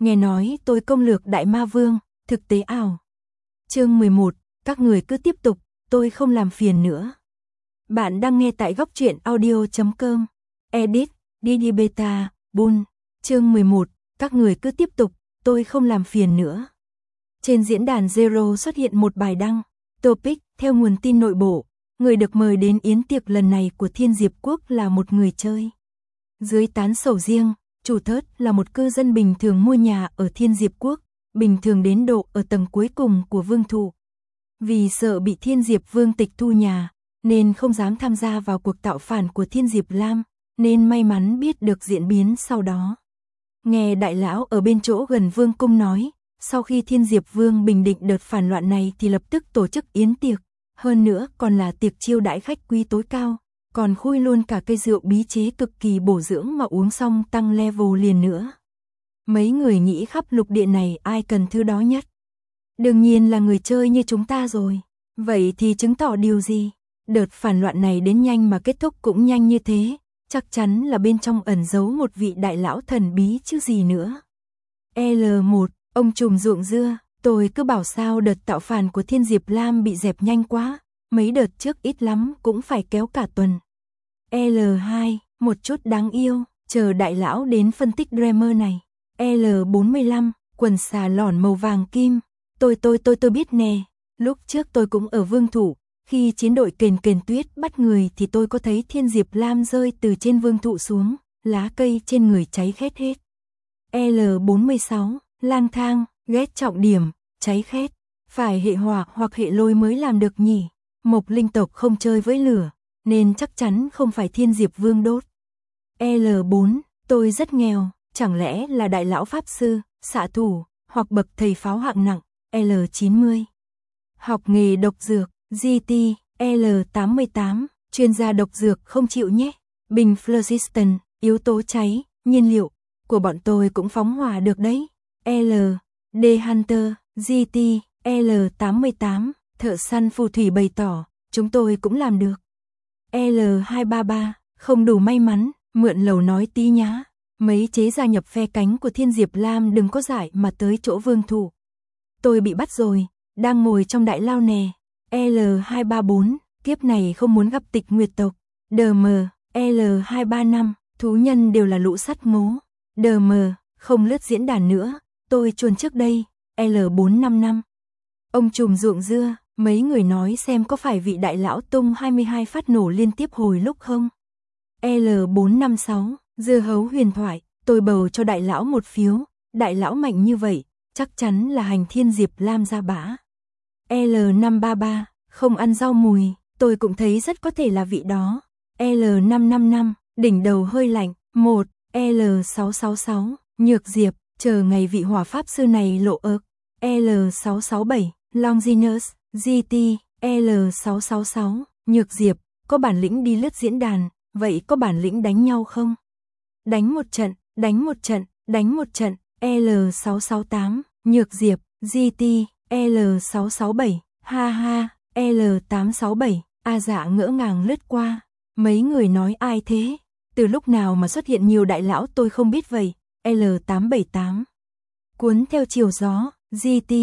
nghe nói tôi công lược Đại Ma Vương, thực tế ảo. Chương 11, các người cứ tiếp tục, tôi không làm phiền nữa. Bạn đang nghe tại góc truyện audio.com. Edit, Didi Beta, Bun. Chương 11, các người cứ tiếp tục, tôi không làm phiền nữa. Trên diễn đàn Zero xuất hiện một bài đăng. Topic, theo nguồn tin nội bộ, người được mời đến yến tiệc lần này của Thiên Diệp Quốc là một người chơi. Dưới tán sầu riêng, chủ thớt là một cư dân bình thường mua nhà ở Thiên Diệp Quốc, bình thường đến độ ở tầng cuối cùng của vương thụ. Vì sợ bị Thiên Diệp Vương tịch thu nhà, nên không dám tham gia vào cuộc tạo phản của Thiên Diệp Lam, nên may mắn biết được diễn biến sau đó. Nghe đại lão ở bên chỗ gần vương cung nói, sau khi Thiên Diệp Vương bình định đợt phản loạn này thì lập tức tổ chức yến tiệc, hơn nữa còn là tiệc chiêu đãi khách quý tối cao, còn khui luôn cả cây rượu bí chế cực kỳ bổ dưỡng mà uống xong tăng level liền nữa. Mấy người nghĩ khắp lục địa này ai cần thứ đó nhất? Đương nhiên là người chơi như chúng ta rồi. Vậy thì chứng tỏ điều gì? Đợt phản loạn này đến nhanh mà kết thúc cũng nhanh như thế, chắc chắn là bên trong ẩn giấu một vị đại lão thần bí chứ gì nữa. L1, ông trùm ruộng dưa, tôi cứ bảo sao đợt tạo phản của Thiên Diệp Lam bị dẹp nhanh quá, mấy đợt trước ít lắm cũng phải kéo cả tuần. L2, một chút đáng yêu, chờ đại lão đến phân tích Dreamer này. L45, quần xà lỏn màu vàng kim, tôi biết nè, lúc trước tôi cũng ở vương thủ, khi chiến đội kền tuyết bắt người thì tôi có thấy Thiên Diệp Lam rơi từ trên vương thụ xuống, lá cây trên người cháy khét hết. L46, lang thang, ghét trọng điểm, cháy khét, phải hệ hỏa hoặc hệ lôi mới làm được nhỉ, mộc linh tộc không chơi với lửa, nên chắc chắn không phải Thiên Diệp Vương đốt. L4, tôi rất nghèo, chẳng lẽ là đại lão pháp sư, xạ thủ, hoặc bậc thầy pháo hạng nặng. L90, học nghề độc dược, GT. L88, chuyên gia độc dược không chịu nhé. Bình phlogiston, yếu tố cháy, nhiên liệu của bọn tôi cũng phóng hỏa được đấy. D Hunter, GT. L88, thợ săn phù thủy bày tỏ, chúng tôi cũng làm được. L233, không đủ may mắn, mượn lầu nói tí nhá. Mấy chế gia nhập phe cánh của Thiên Diệp Lam đừng có giải mà tới chỗ vương thủ. Tôi bị bắt rồi, đang ngồi trong đại lao nè. L234, kiếp này không muốn gặp Tịch Nguyệt tộc. DM, L235, thú nhân đều là lũ sắt ngố. DM, không lướt diễn đàn nữa, tôi chuồn trước đây. L455, ông trùm ruộng dưa, mấy người nói xem có phải vị đại lão tung 22 phát nổ liên tiếp hồi lúc không? L456, dưa hấu huyền thoại, tôi bầu cho đại lão một phiếu, đại lão mạnh như vậy, chắc chắn là hành Thiên Diệp Lam ra bã. L533, không ăn rau mùi, tôi cũng thấy rất có thể là vị đó. L555, đỉnh đầu hơi lạnh. 1, L666, nhược diệp, chờ ngày vị hỏa pháp sư này lộ ớt. L667, Longinus, GT. L666, nhược diệp, có bản lĩnh đi lướt diễn đàn, vậy có bản lĩnh đánh nhau không? Đánh một trận, đánh một trận, đánh một trận. L668, nhược diệp, GT. L667, ha ha. L867, A Dạ ngỡ ngàng lướt qua. Mấy người nói ai thế? Từ lúc nào mà xuất hiện nhiều đại lão tôi không biết vậy. L878, cuốn theo chiều gió. GT.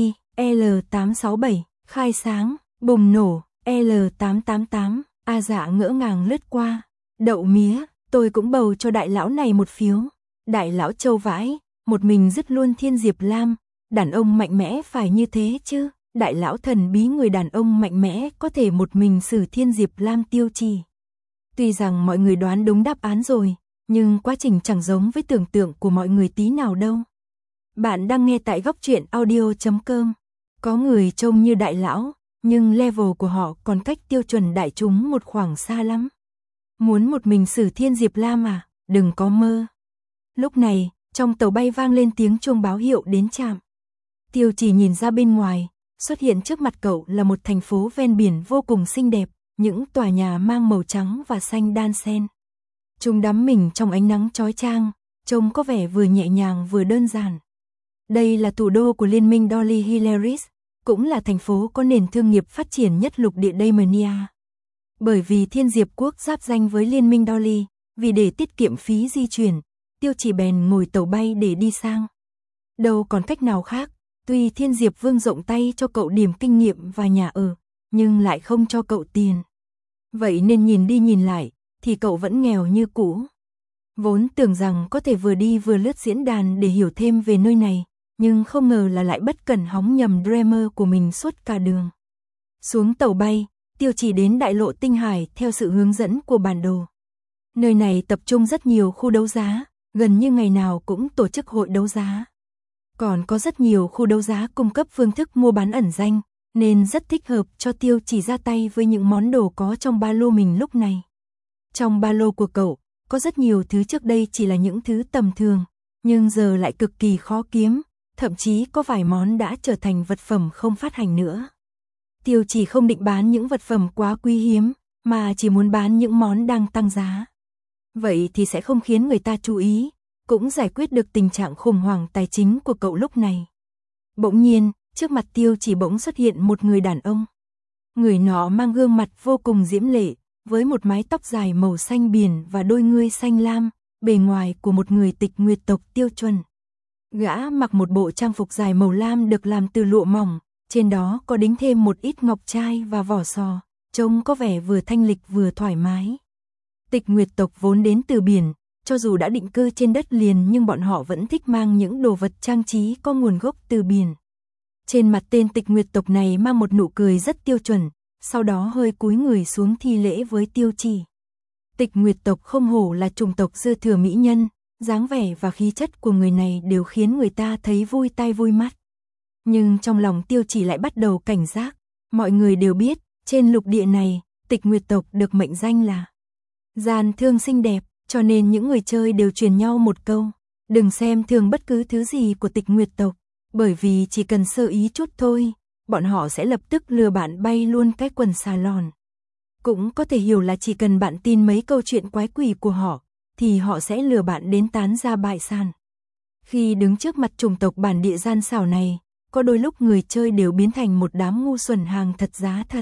L867, khai sáng, bùng nổ. L888, A Dạ ngỡ ngàng lướt qua. Đậu mía, tôi cũng bầu cho đại lão này một phiếu. Đại lão châu vãi, một mình dứt luôn Thiên Diệp Lam. Đàn ông mạnh mẽ phải như thế chứ. Đại lão thần bí người đàn ông mạnh mẽ có thể một mình xử Thiên Diệp Lam tiêu trì. Tuy rằng mọi người đoán đúng đáp án rồi, nhưng quá trình chẳng giống với tưởng tượng của mọi người tí nào đâu. Bạn đang nghe tại góc truyện audio.com. Có người trông như đại lão, nhưng level của họ còn cách tiêu chuẩn đại chúng một khoảng xa lắm. Muốn một mình xử Thiên Diệp Lam à? Đừng có mơ. Lúc này, trong tàu bay vang lên tiếng chuông báo hiệu đến trạm. Tiêu Chỉ nhìn ra bên ngoài, xuất hiện trước mặt cậu là một thành phố ven biển vô cùng xinh đẹp, những tòa nhà mang màu trắng và xanh đan xen. Chúng đắm mình trong ánh nắng chói chang, trông có vẻ vừa nhẹ nhàng vừa đơn giản. Đây là thủ đô của Liên minh Dolly Hilaris, cũng là thành phố có nền thương nghiệp phát triển nhất lục địa Daemonia. Bởi vì Thiên Diệp Quốc giáp danh với Liên minh Dolly, vì để tiết kiệm phí di chuyển, Tiêu Chỉ bèn ngồi tàu bay để đi sang. Đâu còn cách nào khác, tuy Thiên Diệp Vương rộng tay cho cậu điểm kinh nghiệm và nhà ở, nhưng lại không cho cậu tiền. Vậy nên nhìn đi nhìn lại, thì cậu vẫn nghèo như cũ. Vốn tưởng rằng có thể vừa đi vừa lướt diễn đàn để hiểu thêm về nơi này, nhưng không ngờ là lại bất cẩn hóng nhầm Dreamer của mình suốt cả đường. Xuống tàu bay, Tiêu Chỉ đến đại lộ Tinh Hải theo sự hướng dẫn của bản đồ. Nơi này tập trung rất nhiều khu đấu giá, gần như ngày nào cũng tổ chức hội đấu giá. Còn có rất nhiều khu đấu giá cung cấp phương thức mua bán ẩn danh, nên rất thích hợp cho Tiêu Chỉ ra tay với những món đồ có trong ba lô mình lúc này. Trong ba lô của cậu, có rất nhiều thứ trước đây chỉ là những thứ tầm thường, nhưng giờ lại cực kỳ khó kiếm, thậm chí có vài món đã trở thành vật phẩm không phát hành nữa. Tiêu Chỉ không định bán những vật phẩm quá quý hiếm, mà chỉ muốn bán những món đang tăng giá. Vậy thì sẽ không khiến người ta chú ý, cũng giải quyết được tình trạng khủng hoảng tài chính của cậu lúc này. Bỗng nhiên, trước mặt Tiêu Chỉ bỗng xuất hiện một người đàn ông. Người nọ mang gương mặt vô cùng diễm lệ, với một mái tóc dài màu xanh biển và đôi ngươi xanh lam, bề ngoài của một người Tịch Nguyệt tộc tiêu chuẩn. Gã mặc một bộ trang phục dài màu lam được làm từ lụa mỏng, trên đó có đính thêm một ít ngọc trai và vỏ sò, trông có vẻ vừa thanh lịch vừa thoải mái. Tịch Nguyệt tộc vốn đến từ biển, cho dù đã định cư trên đất liền nhưng bọn họ vẫn thích mang những đồ vật trang trí có nguồn gốc từ biển. Trên mặt tên Tịch Nguyệt tộc này mang một nụ cười rất tiêu chuẩn, sau đó hơi cúi người xuống thi lễ với Tiêu Chỉ. Tịch Nguyệt tộc không hổ là chủng tộc dư thừa mỹ nhân, dáng vẻ và khí chất của người này đều khiến người ta thấy vui tai vui mắt. Nhưng trong lòng Tiêu Chỉ lại bắt đầu cảnh giác, mọi người đều biết, trên lục địa này, Tịch Nguyệt tộc được mệnh danh là gian thương xinh đẹp, cho nên những người chơi đều truyền nhau một câu, đừng xem thường bất cứ thứ gì của Tịch Nguyệt tộc, bởi vì chỉ cần sơ ý chút thôi, bọn họ sẽ lập tức lừa bạn bay luôn cái quần xà lòn. Cũng có thể hiểu là chỉ cần bạn tin mấy câu chuyện quái quỷ của họ, thì họ sẽ lừa bạn đến tán ra bại sản. Khi đứng trước mặt chủng tộc bản địa gian xảo này, có đôi lúc người chơi đều biến thành một đám ngu xuẩn hàng thật giá thật.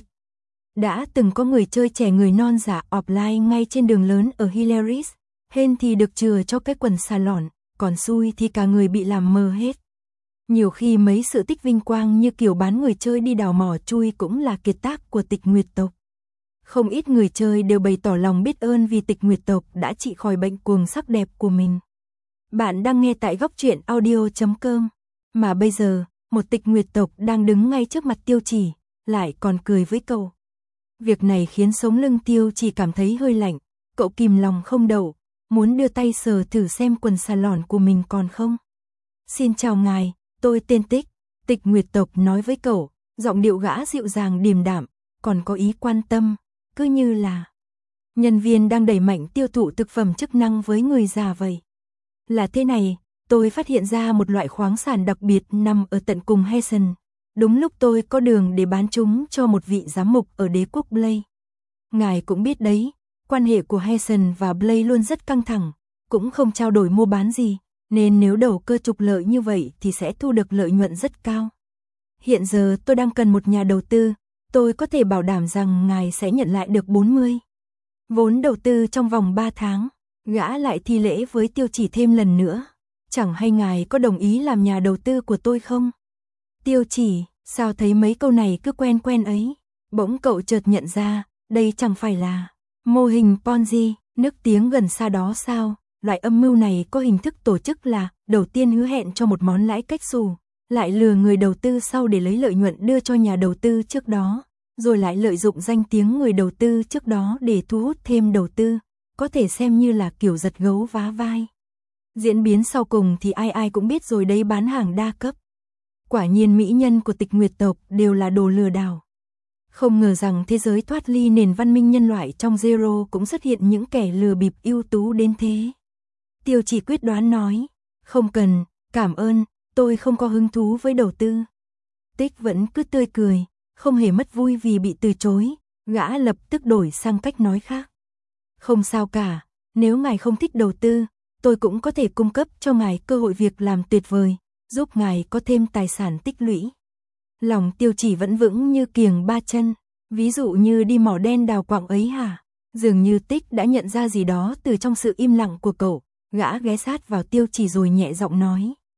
Đã từng có người chơi trẻ người non giả offline ngay trên đường lớn ở Hilaris, hên thì được chừa cho cái quần xà lòn, còn xui thì cả người bị làm mờ hết. Nhiều khi mấy sự tích vinh quang như kiểu bán người chơi đi đào mỏ chui cũng là kiệt tác của Tịch Nguyệt tộc. Không ít người chơi đều bày tỏ lòng biết ơn vì Tịch Nguyệt tộc đã trị khỏi bệnh cuồng sắc đẹp của mình. Bạn đang nghe tại góc truyện audio.com, mà bây giờ, một Tịch Nguyệt tộc đang đứng ngay trước mặt Tiêu Chỉ, lại còn cười với cậu. Việc này khiến sống lưng Tiêu Chỉ cảm thấy hơi lạnh, cậu kìm lòng không đậu, muốn đưa tay sờ thử xem quần xà lòn của mình còn không. Xin chào ngài, tôi tên Tích, Tịch Nguyệt tộc nói với cậu, giọng điệu gã dịu dàng điềm đạm, còn có ý quan tâm, cứ như là nhân viên đang đẩy mạnh tiêu thụ thực phẩm chức năng với người già vậy. Là thế này, tôi phát hiện ra một loại khoáng sản đặc biệt nằm ở tận cùng Hessen. Đúng lúc tôi có đường để bán chúng cho một vị giám mục ở đế quốc Blade. Ngài cũng biết đấy, quan hệ của Hessen và Blade luôn rất căng thẳng, cũng không trao đổi mua bán gì, nên nếu đầu cơ trục lợi như vậy thì sẽ thu được lợi nhuận rất cao. Hiện giờ tôi đang cần một nhà đầu tư, tôi có thể bảo đảm rằng ngài sẽ nhận lại được 40 vốn đầu tư trong vòng 3 tháng. Gã lại thi lễ với Tiêu Chỉ thêm lần nữa. Chẳng hay ngài có đồng ý làm nhà đầu tư của tôi không? Tiêu Chỉ, sao thấy mấy câu này cứ quen quen ấy? Bỗng cậu chợt nhận ra, đây chẳng phải là mô hình Ponzi, nước tiếng gần xa đó sao? Loại âm mưu này có hình thức tổ chức là đầu tiên hứa hẹn cho một món lãi cách xù, lại lừa người đầu tư sau để lấy lợi nhuận đưa cho nhà đầu tư trước đó, rồi lại lợi dụng danh tiếng người đầu tư trước đó để thu hút thêm đầu tư, có thể xem như là kiểu giật gấu vá vai. Diễn biến sau cùng thì ai ai cũng biết rồi đấy, bán hàng đa cấp. Quả nhiên mỹ nhân của Tịch Nguyệt tộc đều là đồ lừa đảo. Không ngờ rằng thế giới thoát ly nền văn minh nhân loại trong Zero cũng xuất hiện những kẻ lừa bịp ưu tú đến thế. Tiêu Chỉ quyết đoán nói, không cần, cảm ơn, tôi không có hứng thú với đầu tư. Tích vẫn cứ tươi cười, không hề mất vui vì bị từ chối, gã lập tức đổi sang cách nói khác. Không sao cả, nếu ngài không thích đầu tư, tôi cũng có thể cung cấp cho ngài cơ hội việc làm tuyệt vời, giúp ngài có thêm tài sản tích lũy. Lòng Tiêu Chỉ vẫn vững như kiềng ba chân, ví dụ như đi mỏ đen đào quặng ấy hả? Dường như Tích đã nhận ra gì đó từ trong sự im lặng của cậu, gã ghé sát vào Tiêu Chỉ rồi nhẹ giọng nói.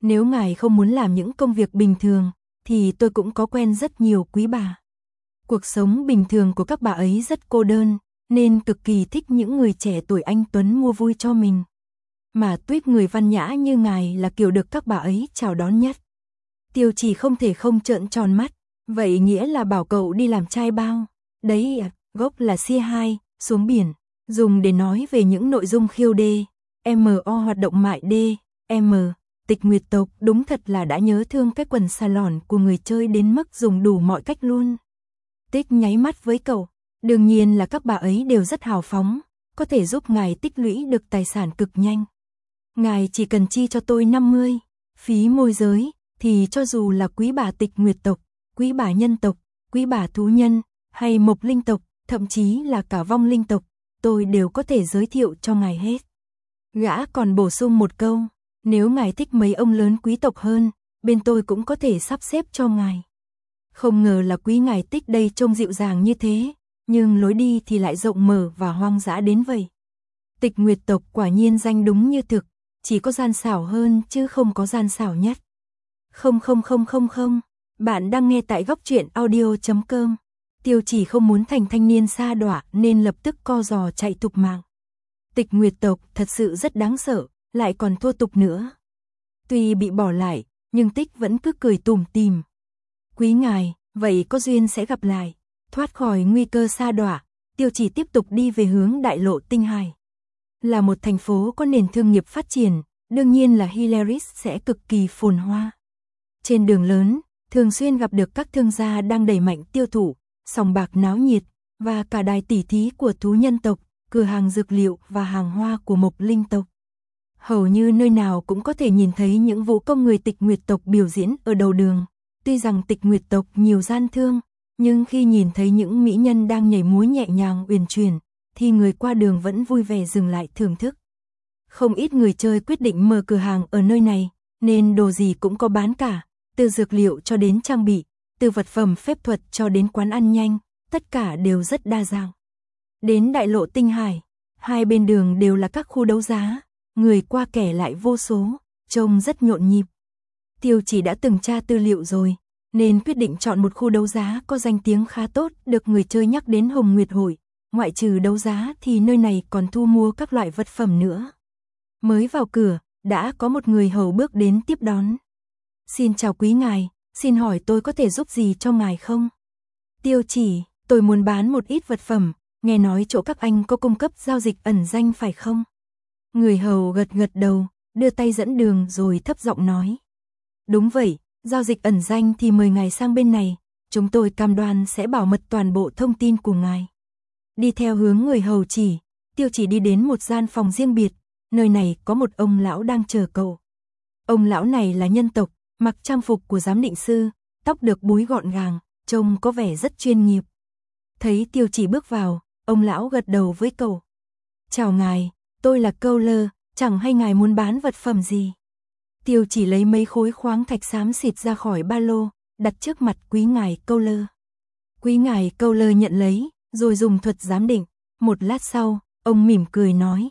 Nếu ngài không muốn làm những công việc bình thường, thì tôi cũng có quen rất nhiều quý bà. Cuộc sống bình thường của các bà ấy rất cô đơn, nên cực kỳ thích những người trẻ tuổi anh tuấn mua vui cho mình. Mà tuýp người văn nhã như ngài là kiểu được các bà ấy chào đón nhất. Tiêu Chỉ không thể không trợn tròn mắt, vậy nghĩa là bảo cậu đi làm trai bao. Đấy gốc là C2, xuống biển, dùng để nói về những nội dung khiêu đê, MO hoạt động mại đê, M. Tịch Nguyệt tộc đúng thật là đã nhớ thương cái quần salon của người chơi đến mức dùng đủ mọi cách luôn. Tích nháy mắt với cậu, đương nhiên là các bà ấy đều rất hào phóng, có thể giúp ngài tích lũy được tài sản cực nhanh. Ngài chỉ cần chi cho tôi 50, phí môi giới, thì cho dù là quý bà Tịch Nguyệt tộc, quý bà nhân tộc, quý bà thú nhân, hay mộc linh tộc, thậm chí là cả vong linh tộc, tôi đều có thể giới thiệu cho ngài hết. Gã còn bổ sung một câu, nếu ngài thích mấy ông lớn quý tộc hơn, bên tôi cũng có thể sắp xếp cho ngài. Không ngờ là quý ngài Tích đây trông dịu dàng như thế, nhưng lối đi thì lại rộng mở và hoang dã đến vậy. Tịch Nguyệt tộc quả nhiên danh đúng như thực, chỉ có gian xảo hơn chứ không có gian xảo nhất. Không, bạn đang nghe tại góc truyện audio.com. Tiêu Chỉ không muốn thành thanh niên sa đọa nên lập tức co giò chạy thục mạng. Tịch Nguyệt tộc thật sự rất đáng sợ, lại còn thô tục nữa. Tuy bị bỏ lại, nhưng Tích vẫn cứ cười tủm tỉm. Quý ngài, vậy có duyên sẽ gặp lại. Thoát khỏi nguy cơ sa đọa, Tiêu Chỉ tiếp tục đi về hướng đại lộ Tinh Hải. Là một thành phố có nền thương nghiệp phát triển, đương nhiên là Hilaris sẽ cực kỳ phồn hoa. Trên đường lớn, thường xuyên gặp được các thương gia đang đẩy mạnh tiêu thụ, sòng bạc náo nhiệt, và cả đài tỉ thí của thú nhân tộc, cửa hàng dược liệu và hàng hoa của mộc linh tộc. Hầu như nơi nào cũng có thể nhìn thấy những vũ công người Tịch Nguyệt tộc biểu diễn ở đầu đường. Tuy rằng Tịch Nguyệt tộc nhiều gian thương, nhưng khi nhìn thấy những mỹ nhân đang nhảy múa nhẹ nhàng uyển chuyển, thì người qua đường vẫn vui vẻ dừng lại thưởng thức. Không ít người chơi quyết định mở cửa hàng ở nơi này, nên đồ gì cũng có bán cả, từ dược liệu cho đến trang bị, từ vật phẩm phép thuật cho đến quán ăn nhanh, tất cả đều rất đa dạng. Đến đại lộ Tinh Hải, hai bên đường đều là các khu đấu giá, người qua kẻ lại vô số, trông rất nhộn nhịp. Tiêu Chỉ đã từng tra tư liệu rồi, nên quyết định chọn một khu đấu giá có danh tiếng khá tốt, được người chơi nhắc đến Hồng Nguyệt Hội. Ngoại trừ đấu giá thì nơi này còn thu mua các loại vật phẩm nữa. Mới vào cửa, đã có một người hầu bước đến tiếp đón. Xin chào quý ngài, xin hỏi tôi có thể giúp gì cho ngài không? Tiêu Chỉ, tôi muốn bán một ít vật phẩm, nghe nói chỗ các anh có cung cấp giao dịch ẩn danh phải không? Người hầu gật gật đầu, đưa tay dẫn đường rồi thấp giọng nói. Đúng vậy, giao dịch ẩn danh thì mời ngài sang bên này, chúng tôi cam đoan sẽ bảo mật toàn bộ thông tin của ngài. Đi theo hướng người hầu chỉ, Tiêu Chỉ đi đến một gian phòng riêng biệt, nơi này có một ông lão đang chờ cậu. Ông lão này là nhân tộc, mặc trang phục của giám định sư, tóc được búi gọn gàng, trông có vẻ rất chuyên nghiệp. Thấy Tiêu Chỉ bước vào, ông lão gật đầu với cậu. Chào ngài, tôi là Câu Lơ, chẳng hay ngài muốn bán vật phẩm gì? Tiêu Chỉ lấy mấy khối khoáng thạch xám xịt ra khỏi ba lô, đặt trước mặt quý ngài Câu Lơ. Quý ngài Câu Lơ nhận lấy, rồi dùng thuật giám định. Một lát sau, ông mỉm cười nói,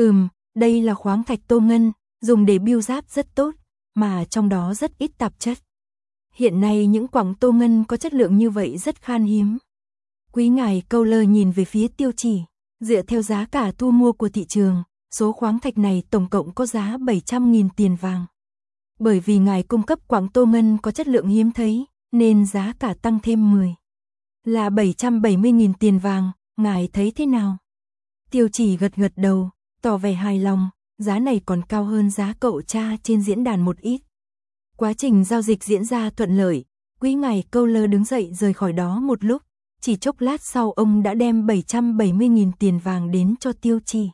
đây là khoáng thạch tô ngân, dùng để biêu giáp rất tốt, mà trong đó rất ít tạp chất. Hiện nay những quặng tô ngân có chất lượng như vậy rất khan hiếm. Quý ngài Câu Lơ nhìn về phía Tiêu Chỉ, dựa theo giá cả thu mua của thị trường, số khoáng thạch này tổng cộng có giá 700.000 tiền vàng. Bởi vì ngài cung cấp quặng tô ngân có chất lượng hiếm thấy, nên giá cả tăng thêm 10. Là 770.000 tiền vàng, ngài thấy thế nào? Tiêu Chỉ gật gật đầu, tỏ vẻ hài lòng, giá này còn cao hơn giá cậu tra trên diễn đàn một ít. Quá trình giao dịch diễn ra thuận lợi, quý ngài Câu Lơ đứng dậy rời khỏi đó một lúc, chỉ chốc lát sau ông đã đem 770.000 tiền vàng đến cho Tiêu Chỉ.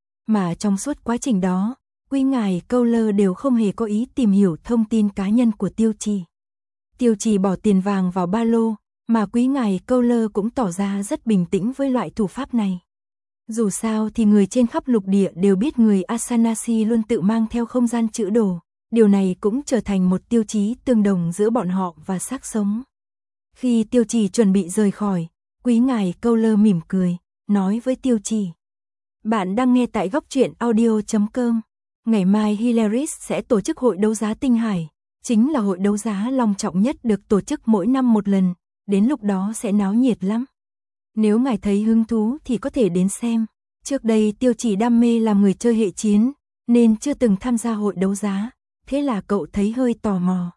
Mà trong suốt quá trình đó, quý ngài Câu Lơ đều không hề có ý tìm hiểu thông tin cá nhân của Tiêu Chỉ. Tiêu Chỉ bỏ tiền vàng vào ba lô, mà quý ngài Câu Lơ cũng tỏ ra rất bình tĩnh với loại thủ pháp này. Dù sao thì người trên khắp lục địa đều biết người Asanasi luôn tự mang theo không gian trữ đồ, điều này cũng trở thành một tiêu chí tương đồng giữa bọn họ và xác sống. Khi Tiêu Chỉ chuẩn bị rời khỏi, quý ngài Câu Lơ mỉm cười, nói với Tiêu Chỉ. Bạn đang nghe tại góc truyện audio.com. Ngày mai Hilaris sẽ tổ chức hội đấu giá Tinh Hải, chính là hội đấu giá long trọng nhất được tổ chức mỗi năm một lần, đến lúc đó sẽ náo nhiệt lắm. Nếu ngài thấy hứng thú thì có thể đến xem. Trước đây Tiêu Chỉ đam mê làm người chơi hệ chiến, nên chưa từng tham gia hội đấu giá, thế là cậu thấy hơi tò mò.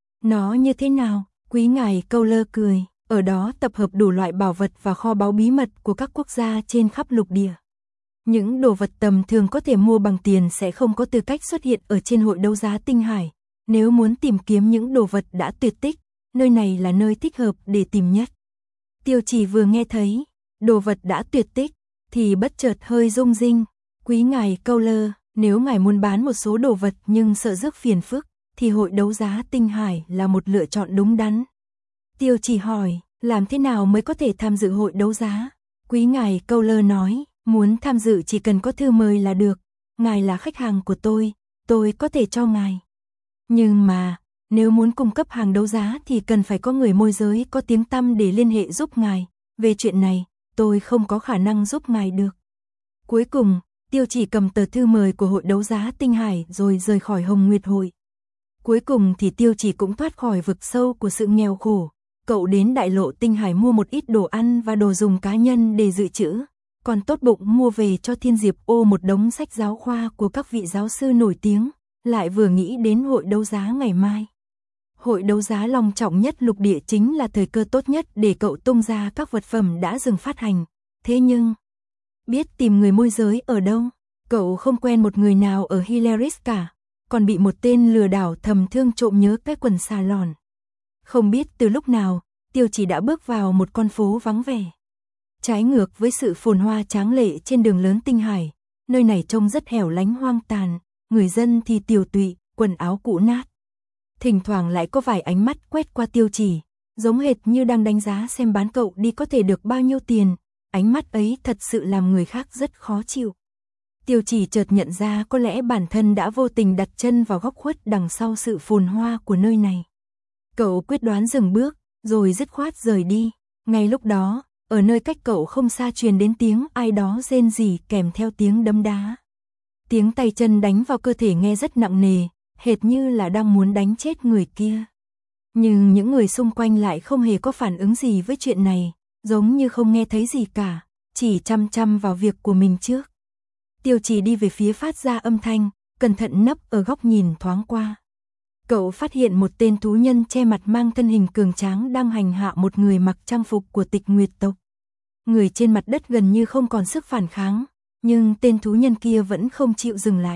Nó như thế nào? Quý ngài Câu Lơ cười, ở đó tập hợp đủ loại bảo vật và kho báu bí mật của các quốc gia trên khắp lục địa. Những đồ vật tầm thường có thể mua bằng tiền sẽ không có tư cách xuất hiện ở trên hội đấu giá Tinh Hải. Nếu muốn tìm kiếm những đồ vật đã tuyệt tích, nơi này là nơi thích hợp để tìm nhất. Tiêu Chỉ vừa nghe thấy đồ vật đã tuyệt tích thì bất chợt hơi rung rinh. Quý ngài Câu Lơ, nếu ngài muốn bán một số đồ vật nhưng sợ rước phiền phức thì hội đấu giá Tinh Hải là một lựa chọn đúng đắn. Tiêu Chỉ hỏi, làm thế nào mới có thể tham dự hội đấu giá? Quý ngài Câu Lơ nói, muốn tham dự chỉ cần có thư mời là được. Ngài là khách hàng của tôi có thể cho ngài. Nhưng mà, nếu muốn cung cấp hàng đấu giá thì cần phải có người môi giới có tiếng tăm để liên hệ giúp ngài. Về chuyện này, tôi không có khả năng giúp ngài được. Cuối cùng, Tiêu Chỉ cầm tờ thư mời của hội đấu giá Tinh Hải rồi rời khỏi Hồng Nguyệt hội. Cuối cùng thì Tiêu Chỉ cũng thoát khỏi vực sâu của sự nghèo khổ. Cậu đến đại lộ Tinh Hải mua một ít đồ ăn và đồ dùng cá nhân để dự trữ, còn tốt bụng mua về cho Thiên Diệp Ô một đống sách giáo khoa của các vị giáo sư nổi tiếng, lại vừa nghĩ đến hội đấu giá ngày mai. Hội đấu giá long trọng nhất lục địa chính là thời cơ tốt nhất để cậu tung ra các vật phẩm đã dừng phát hành. Thế nhưng, biết tìm người môi giới ở đâu, cậu không quen một người nào ở Hilaris cả, còn bị một tên lừa đảo thầm thương trộm nhớ cái quần xà lòn. Không biết từ lúc nào, Tiêu Chỉ đã bước vào một con phố vắng vẻ. Trái ngược với sự phồn hoa tráng lệ trên đường lớn Tinh Hải, nơi này trông rất hẻo lánh hoang tàn, người dân thì tiều tụy, quần áo cũ nát. Thỉnh thoảng lại có vài ánh mắt quét qua Tiêu Chỉ, giống hệt như đang đánh giá xem bán cậu đi có thể được bao nhiêu tiền, ánh mắt ấy thật sự làm người khác rất khó chịu. Tiêu Chỉ chợt nhận ra có lẽ bản thân đã vô tình đặt chân vào góc khuất đằng sau sự phồn hoa của nơi này. Cậu quyết đoán dừng bước, rồi dứt khoát rời đi. Ngay lúc đó, ở nơi cách cậu không xa truyền đến tiếng ai đó rên rỉ kèm theo tiếng đấm đá. Tiếng tay chân đánh vào cơ thể nghe rất nặng nề, hệt như là đang muốn đánh chết người kia. Nhưng những người xung quanh lại không hề có phản ứng gì với chuyện này, giống như không nghe thấy gì cả, chỉ chăm chăm vào việc của mình trước. Tiêu Chỉ đi về phía phát ra âm thanh, cẩn thận nấp ở góc nhìn thoáng qua. Cậu phát hiện một tên thú nhân che mặt mang thân hình cường tráng đang hành hạ một người mặc trang phục của Tịch Nguyệt tộc. Người trên mặt đất gần như không còn sức phản kháng, nhưng tên thú nhân kia vẫn không chịu dừng lại.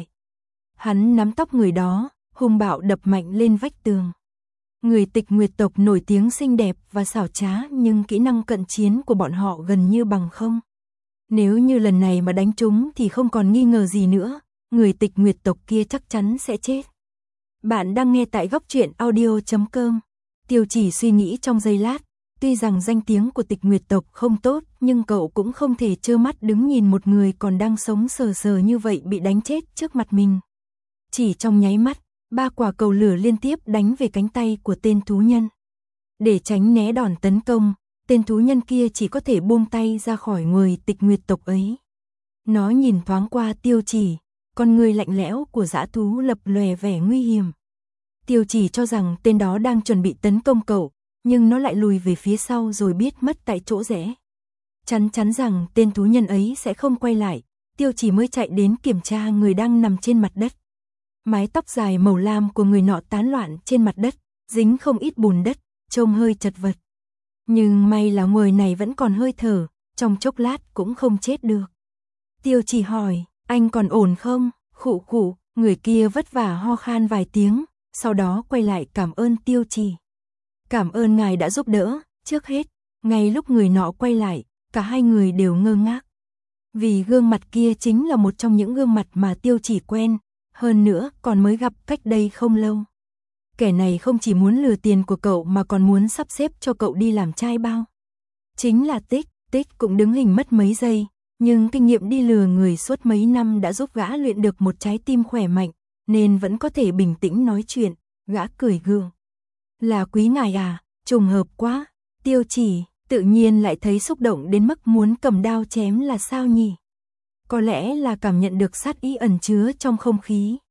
Hắn nắm tóc người đó, hung bạo đập mạnh lên vách tường. Người Tịch Nguyệt tộc nổi tiếng xinh đẹp và xảo trá, nhưng kỹ năng cận chiến của bọn họ gần như bằng không. Nếu như lần này mà đánh trúng thì không còn nghi ngờ gì nữa, người Tịch Nguyệt tộc kia chắc chắn sẽ chết. Bạn đang nghe tại góc truyện audio.com. Tiêu Chỉ suy nghĩ trong giây lát, tuy rằng danh tiếng của Tịch Nguyệt tộc không tốt, nhưng cậu cũng không thể trơ mắt đứng nhìn một người còn đang sống sờ sờ như vậy bị đánh chết trước mặt mình. Chỉ trong nháy mắt, 3 quả cầu lửa liên tiếp đánh về cánh tay của tên thú nhân. Để tránh né đòn tấn công, tên thú nhân kia chỉ có thể buông tay ra khỏi người Tịch Nguyệt tộc ấy. Nó nhìn thoáng qua Tiêu Chỉ, con người lạnh lẽo của dã thú lập lòe vẻ nguy hiểm. Tiêu Chỉ cho rằng tên đó đang chuẩn bị tấn công cậu, nhưng nó lại lùi về phía sau rồi biết mất tại chỗ rẽ. Chắn chắn rằng tên thú nhân ấy sẽ không quay lại, Tiêu Chỉ mới chạy đến kiểm tra người đang nằm trên mặt đất. Mái tóc dài màu lam của người nọ tán loạn trên mặt đất, dính không ít bùn đất, trông hơi chật vật. Nhưng may là người này vẫn còn hơi thở, trong chốc lát cũng không chết được. Tiêu Chỉ hỏi, anh còn ổn không? Khụ khụ, người kia vất vả ho khan vài tiếng, sau đó quay lại cảm ơn Tiêu Chỉ. Cảm ơn ngài đã giúp đỡ. Trước hết, ngay lúc người nọ quay lại, cả hai người đều ngơ ngác. Vì gương mặt kia chính là một trong những gương mặt mà Tiêu Chỉ quen, hơn nữa còn mới gặp cách đây không lâu. Kẻ này không chỉ muốn lừa tiền của cậu mà còn muốn sắp xếp cho cậu đi làm trai bao. Chính là Tích. Tích cũng đứng hình mất mấy giây, nhưng kinh nghiệm đi lừa người suốt mấy năm đã giúp gã luyện được một trái tim khỏe mạnh, nên vẫn có thể bình tĩnh nói chuyện. Gã cười gượng. Là quý ngài à, trùng hợp quá. Tiêu Chỉ tự nhiên lại thấy xúc động đến mức muốn cầm đao chém là sao nhỉ? Có lẽ là cảm nhận được sát ý ẩn chứa trong không khí.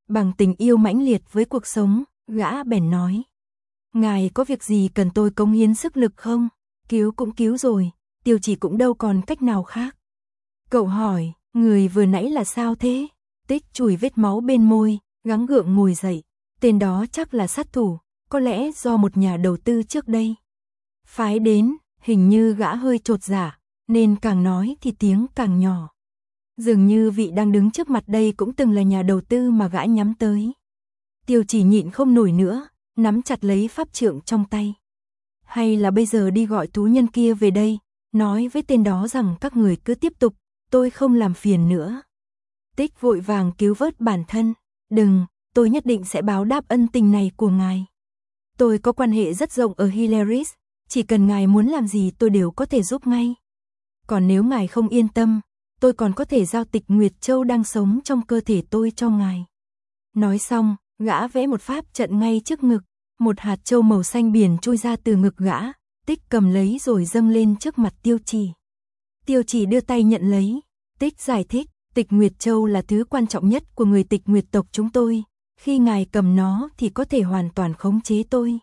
bằng tình yêu mãnh liệt với cuộc sống, gã bèn nói. Ngài có việc gì cần tôi cống hiến sức lực không? Cứu cũng cứu rồi, Tiêu Chỉ cũng đâu còn cách nào khác. Cậu hỏi, người vừa nãy là sao thế? Tích chùi vết máu bên môi, gắng gượng ngồi dậy. Tên đó chắc là sát thủ, có lẽ do một nhà đầu tư trước đây phái đến, hình như gã hơi chột dạ, nên càng nói thì tiếng càng nhỏ. Dường như vị đang đứng trước mặt đây cũng từng là nhà đầu tư mà gã nhắm tới. Tiêu Chỉ nhịn không nổi nữa, nắm chặt lấy pháp trượng trong tay. Hay là bây giờ đi gọi thú nhân kia về đây, nói với tên đó rằng các người cứ tiếp tục, tôi không làm phiền nữa. Tích vội vàng cứu vớt bản thân. Đừng, tôi nhất định sẽ báo đáp ân tình này của ngài. Tôi có quan hệ rất rộng ở Hilaris, chỉ cần ngài muốn làm gì tôi đều có thể giúp ngay. Còn nếu ngài không yên tâm, tôi còn có thể giao Tịch Nguyệt Châu đang sống trong cơ thể tôi cho ngài. Nói xong, gã vẽ một pháp trận ngay trước ngực, một hạt châu màu xanh biển trôi ra từ ngực gã, Tích cầm lấy rồi dâng lên trước mặt Tiêu Chỉ. Tiêu Chỉ đưa tay nhận lấy, Tích giải thích, Tịch Nguyệt Châu là thứ quan trọng nhất của người Tịch Nguyệt tộc chúng tôi, khi ngài cầm nó thì có thể hoàn toàn khống chế tôi.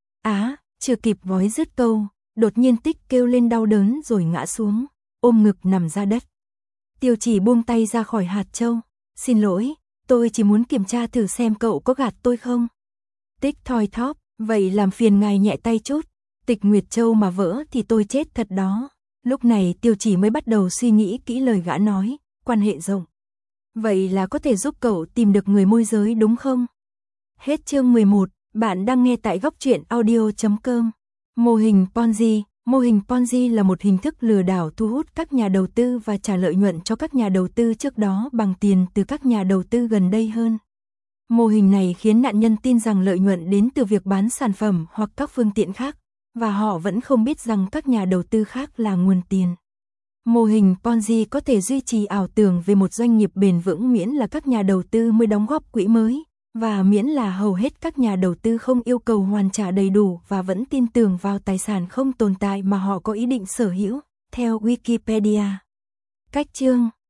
Chưa kịp nói dứt câu, đột nhiên Tích kêu lên đau đớn rồi ngã xuống, ôm ngực nằm ra đất. Tiêu Chỉ buông tay ra khỏi hạt châu, xin lỗi, tôi chỉ muốn kiểm tra thử xem cậu có gạt tôi không. Tích thoi thóp, vậy làm phiền ngài nhẹ tay chút, Tịch Nguyệt Châu mà vỡ thì tôi chết thật đó. Lúc này Tiêu Chỉ mới bắt đầu suy nghĩ kỹ lời gã nói, quan hệ rộng. Vậy là có thể giúp cậu tìm được người môi giới đúng không? Hết chương 11, bạn đang nghe tại góc truyện audio.com. Mô hình Ponzi. Mô hình Ponzi là một hình thức lừa đảo thu hút các nhà đầu tư và trả lợi nhuận cho các nhà đầu tư trước đó bằng tiền từ các nhà đầu tư gần đây hơn. Mô hình này khiến nạn nhân tin rằng lợi nhuận đến từ việc bán sản phẩm hoặc các phương tiện khác, và họ vẫn không biết rằng các nhà đầu tư khác là nguồn tiền. Mô hình Ponzi có thể duy trì ảo tưởng về một doanh nghiệp bền vững miễn là các nhà đầu tư mới đóng góp quỹ mới, và miễn là hầu hết các nhà đầu tư không yêu cầu hoàn trả đầy đủ và vẫn tin tưởng vào tài sản không tồn tại mà họ có ý định sở hữu, theo Wikipedia. Cách chương